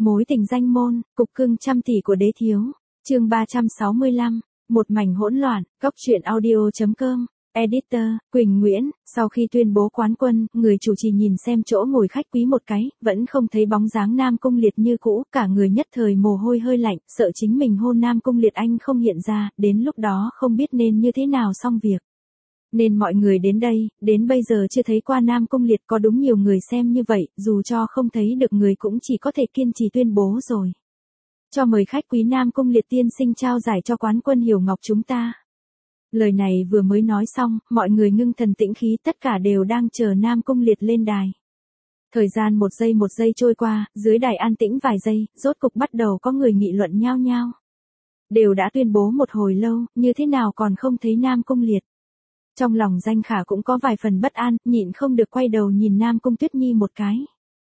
Mối tình danh môn, cục cưng trăm tỷ của đế thiếu. Chương 365, một mảnh hỗn loạn, góc truyện audio.com. Editor, Quỳnh Nguyễn. Sau khi tuyên bố quán quân, người chủ trì nhìn xem chỗ ngồi khách quý một cái, vẫn không thấy bóng dáng Nam Cung Liệt như cũ, cả người nhất thời mồ hôi hơi lạnh, sợ chính mình hôn Nam Cung Liệt anh không hiện ra, đến lúc đó không biết nên như thế nào xong việc. Nên mọi người đến đây, đến bây giờ chưa thấy qua Nam Cung Liệt, có đúng nhiều người xem như vậy, dù cho không thấy được người cũng chỉ có thể kiên trì tuyên bố rồi. Cho mời khách quý Nam Cung Liệt tiên sinh trao giải cho quán quân Hiểu Ngọc chúng ta. Lời này vừa mới nói xong, mọi người ngưng thần tĩnh khí, tất cả đều đang chờ Nam Cung Liệt lên đài. Thời gian một giây trôi qua, dưới đài an tĩnh vài giây, rốt cục bắt đầu có người nghị luận nhao nhao. Đều đã tuyên bố một hồi lâu, như thế nào còn không thấy Nam Cung Liệt. Trong lòng Danh Khả cũng có vài phần bất an, nhịn không được quay đầu nhìn Nam Cung Tuyết Nhi một cái.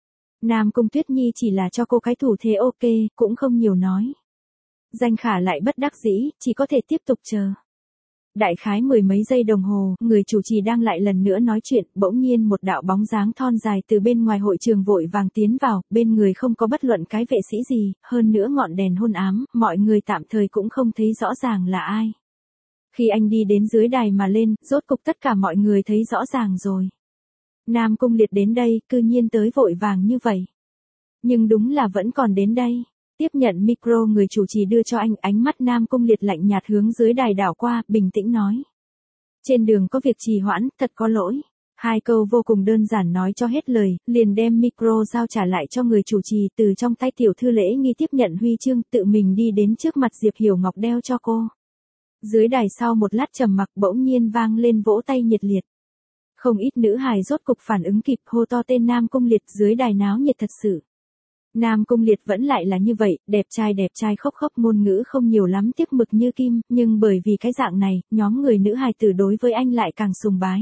Nam Cung Tuyết Nhi chỉ là cho cô cái thủ thế ok, cũng không nhiều nói. Danh Khả lại bất đắc dĩ, chỉ có thể tiếp tục chờ. Đại khái mười mấy giây đồng hồ, người chủ trì đang lại lần nữa nói chuyện, bỗng nhiên một đạo bóng dáng thon dài từ bên ngoài hội trường vội vàng tiến vào, bên người không có bất luận cái vệ sĩ gì, hơn nữa ngọn đèn hôn ám, mọi người tạm thời cũng không thấy rõ ràng là ai. Khi anh đi đến dưới đài mà lên, rốt cục tất cả mọi người thấy rõ ràng rồi. Nam Cung Liệt đến đây, cư nhiên tới vội vàng như vậy. Nhưng đúng là vẫn còn đến đây. Tiếp nhận micro, người chủ trì đưa cho anh, ánh mắt Nam Cung Liệt lạnh nhạt hướng dưới đài đảo qua, bình tĩnh nói. Trên đường có việc trì hoãn, thật có lỗi. Hai câu vô cùng đơn giản nói cho hết lời, liền đem micro giao trả lại cho người chủ trì, từ trong tay tiểu thư lễ nghi tiếp nhận huy chương, tự mình đi đến trước mặt Diệp Hiểu Ngọc đeo cho cô. Dưới đài sau một lát trầm mặc bỗng nhiên vang lên vỗ tay nhiệt liệt. Không ít nữ hài rốt cục phản ứng kịp, hô to tên Nam Cung Liệt, dưới đài náo nhiệt thật sự. Nam Cung Liệt vẫn lại là như vậy, đẹp trai khốc ngôn ngữ không nhiều lắm, tiếc mực như kim, nhưng bởi vì cái dạng này, nhóm người nữ hài tử đối với anh lại càng sùng bái.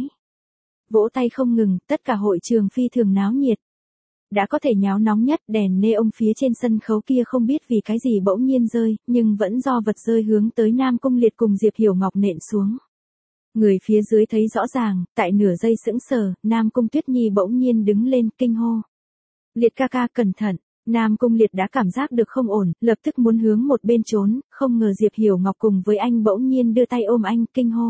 Vỗ tay không ngừng, tất cả hội trường phi thường náo nhiệt. Đã có thể nháo nóng nhất, đèn neon phía trên sân khấu kia không biết vì cái gì bỗng nhiên rơi, nhưng vẫn do vật rơi hướng tới Nam Cung Liệt cùng Diệp Hiểu Ngọc nện xuống. Người phía dưới thấy rõ ràng, tại nửa giây sững sờ, Nam Cung Tuyết Nhi bỗng nhiên đứng lên, kinh hô. Liệt ca ca cẩn thận. Nam Cung Liệt đã cảm giác được không ổn, lập tức muốn hướng một bên trốn, không ngờ Diệp Hiểu Ngọc cùng với anh bỗng nhiên đưa tay ôm anh, kinh hô.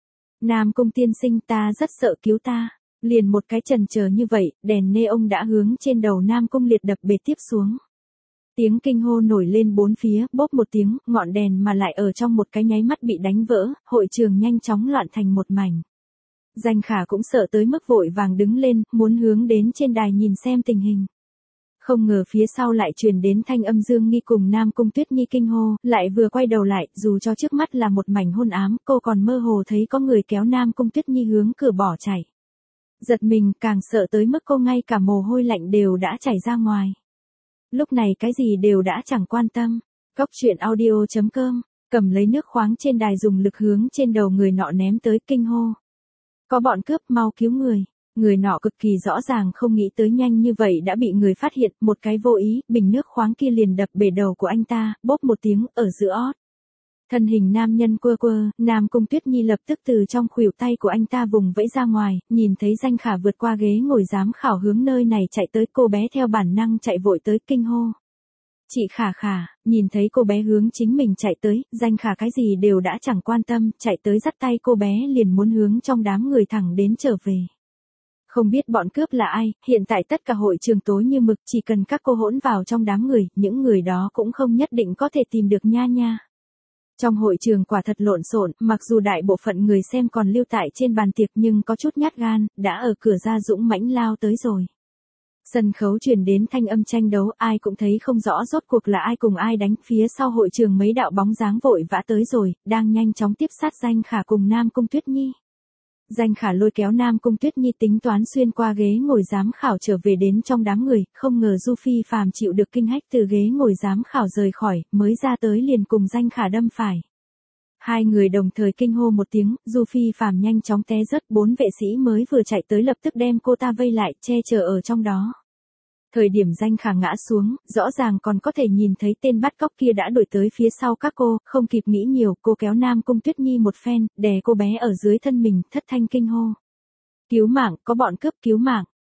Nam Cung tiên sinh, ta rất sợ, cứu ta. Liền một cái chần chờ như vậy, đèn neon đã hướng trên đầu Nam Cung Liệt đập bề tiếp xuống. Tiếng kinh hô nổi lên bốn phía, bốp một tiếng, ngọn đèn mà lại ở trong một cái nháy mắt bị đánh vỡ, hội trường nhanh chóng loạn thành một mảnh. Danh Khả cũng sợ tới mức vội vàng đứng lên, muốn hướng đến trên đài nhìn xem tình hình. Không ngờ phía sau lại truyền đến thanh âm Dương Nghi cùng Nam Cung Tuyết Nhi kinh hô, lại vừa quay đầu lại, dù cho trước mắt là một mảnh hôn ám, cô còn mơ hồ thấy có người kéo Nam Cung Tuyết Nhi hướng cửa bỏ chạy. Giật mình, càng sợ tới mức cô ngay cả mồ hôi lạnh đều đã chảy ra ngoài. Lúc này cái gì đều đã chẳng quan tâm. Góc truyện audio.com, cầm lấy nước khoáng trên đài dùng lực hướng trên đầu người nọ ném tới, kinh hô. Có bọn cướp, mau cứu người. Người nọ cực kỳ rõ ràng không nghĩ tới nhanh như vậy đã bị người phát hiện, một cái vô ý, bình nước khoáng kia liền đập bể đầu của anh ta, bốp một tiếng, ở giữa ót. Thân hình nam nhân quơ, Nam Cung Tuyết Nhi lập tức từ trong khuỷu tay của anh ta vùng vẫy ra ngoài, nhìn thấy Danh Khả vượt qua ghế ngồi giám khảo hướng nơi này chạy tới, cô bé theo bản năng chạy vội tới, kinh hô. Chị Khả, nhìn thấy cô bé hướng chính mình chạy tới, Danh Khả cái gì đều đã chẳng quan tâm, chạy tới dắt tay cô bé liền muốn hướng trong đám người thẳng đến trở về. Không biết bọn cướp là ai, hiện tại tất cả hội trường tối như mực, chỉ cần các cô hỗn vào trong đám người, những người đó cũng không nhất định có thể tìm được nha. Trong hội trường quả thật lộn xộn, mặc dù đại bộ phận người xem còn lưu tại trên bàn tiệc nhưng có chút nhát gan, đã ở cửa ra dũng mãnh lao tới rồi. Sân khấu truyền đến thanh âm tranh đấu, ai cũng thấy không rõ rốt cuộc là ai cùng ai đánh, phía sau hội trường mấy đạo bóng dáng vội vã tới rồi, đang nhanh chóng tiếp sát Danh Khả cùng Nam Cung Tuyết Nhi. Danh Khả lôi kéo Nam Cung Tuyết Nhi tính toán xuyên qua ghế ngồi giám khảo trở về đến trong đám người, không ngờ Du Phi Phàm chịu được kinh hách từ ghế ngồi giám khảo rời khỏi, mới ra tới liền cùng Danh Khả đâm phải. Hai người đồng thời kinh hô một tiếng, Du Phi Phàm nhanh chóng té rớt, bốn vệ sĩ mới vừa chạy tới lập tức đem cô ta vây lại, che chở ở trong đó. Thời điểm Danh Khả ngã xuống, rõ ràng còn có thể nhìn thấy tên bắt cóc kia đã đuổi tới phía sau các cô, không kịp nghĩ nhiều, cô kéo Nam Cung Tuyết Nhi một phen, đè cô bé ở dưới thân mình, thất thanh kinh hô. Cứu mạng, có bọn cướp, cứu mạng.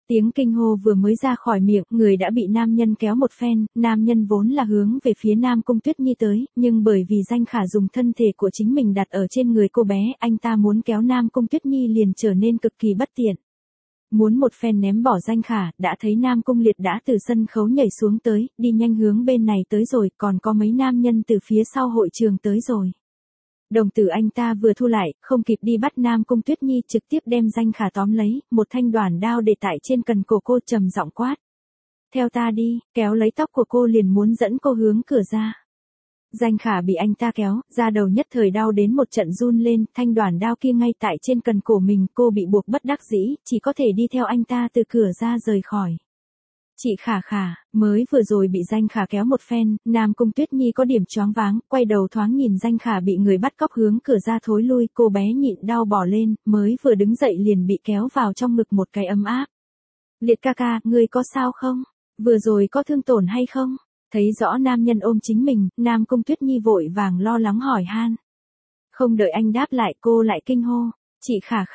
Tiếng kinh hô vừa mới ra khỏi miệng, người đã bị nam nhân kéo một phen, nam nhân vốn là hướng về phía Nam Cung Tuyết Nhi tới, nhưng bởi vì Danh Khả dùng thân thể của chính mình đặt ở trên người cô bé, anh ta muốn kéo Nam Cung Tuyết Nhi liền trở nên cực kỳ bất tiện. Muốn một phen ném bỏ Danh Khả, đã thấy Nam Cung Liệt đã từ sân khấu nhảy xuống tới, đi nhanh hướng bên này tới rồi, còn có mấy nam nhân từ phía sau hội trường tới rồi. Đồng tử anh ta vừa thu lại, không kịp đi bắt Nam Cung Tuyết Nhi, trực tiếp đem Danh Khả tóm lấy, một thanh đoản đao để tại trên cần cổ cô, trầm giọng quát. Theo ta đi, kéo lấy tóc của cô liền muốn dẫn cô hướng cửa ra. Danh Khả bị anh ta kéo, ra đầu nhất thời đau đến một trận run lên, thanh đoản đao kia ngay tại trên cần cổ mình, cô bị buộc bất đắc dĩ, chỉ có thể đi theo anh ta từ cửa ra rời khỏi. Chị Khả Khả, mới vừa rồi bị Danh Khả kéo một phen, Nam Cung Tuyết Nhi có điểm choáng váng, quay đầu thoáng nhìn Danh Khả bị người bắt cóc hướng cửa ra thối lui, cô bé nhịn đau bỏ lên, mới vừa đứng dậy liền bị kéo vào trong ngực một cái ấm áp. Liệt ca ca, ngươi có sao không? Vừa rồi có thương tổn hay không? Thấy rõ nam nhân ôm chính mình, Nam Cung Tuyết Nhi vội vàng lo lắng hỏi han. Không đợi anh đáp lại, cô lại kinh hô. Chị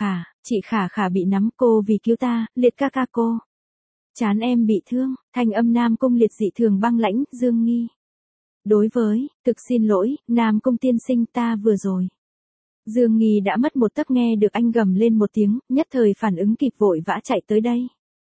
Khả Khả bị nắm, cô vì cứu ta, Liệt ca ca cô. Chán em bị thương, thanh âm Nam Cung Liệt dị thường băng lãnh, Dương Nghi. Đối với, thực xin lỗi, Nam Cung tiên sinh, ta vừa rồi. Dương Nghi đã mất một tấc, nghe được anh gầm lên một tiếng, nhất thời phản ứng kịp vội vã chạy tới đây.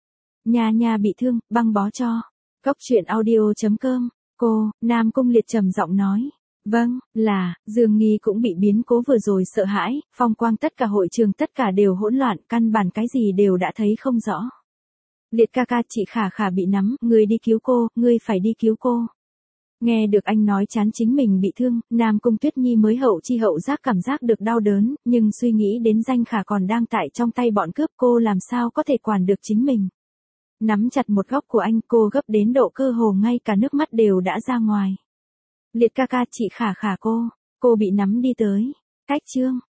Nha bị thương, băng bó cho. Cốc truyện audio.com, cô, Nam Cung Liệt trầm giọng nói. Vâng, là, Dương Nghi cũng bị biến cố vừa rồi sợ hãi, phong quang tất cả hội trường tất cả đều hỗn loạn, căn bản cái gì đều đã thấy không rõ. Liệt ca ca, chị Khả Khả bị nắm, ngươi đi cứu cô, ngươi phải đi cứu cô. Nghe được anh nói chán chính mình bị thương, Nam Cung Tuyết Nhi mới hậu chi hậu giác cảm giác được đau đớn, nhưng suy nghĩ đến Danh Khả còn đang tại trong tay bọn cướp, cô làm sao có thể quản được chính mình. Nắm chặt một góc của anh, cô gấp đến độ cơ hồ ngay cả nước mắt đều đã ra ngoài. Liệt ca ca, chị Khả Khả cô bị nắm đi tới. Cách chương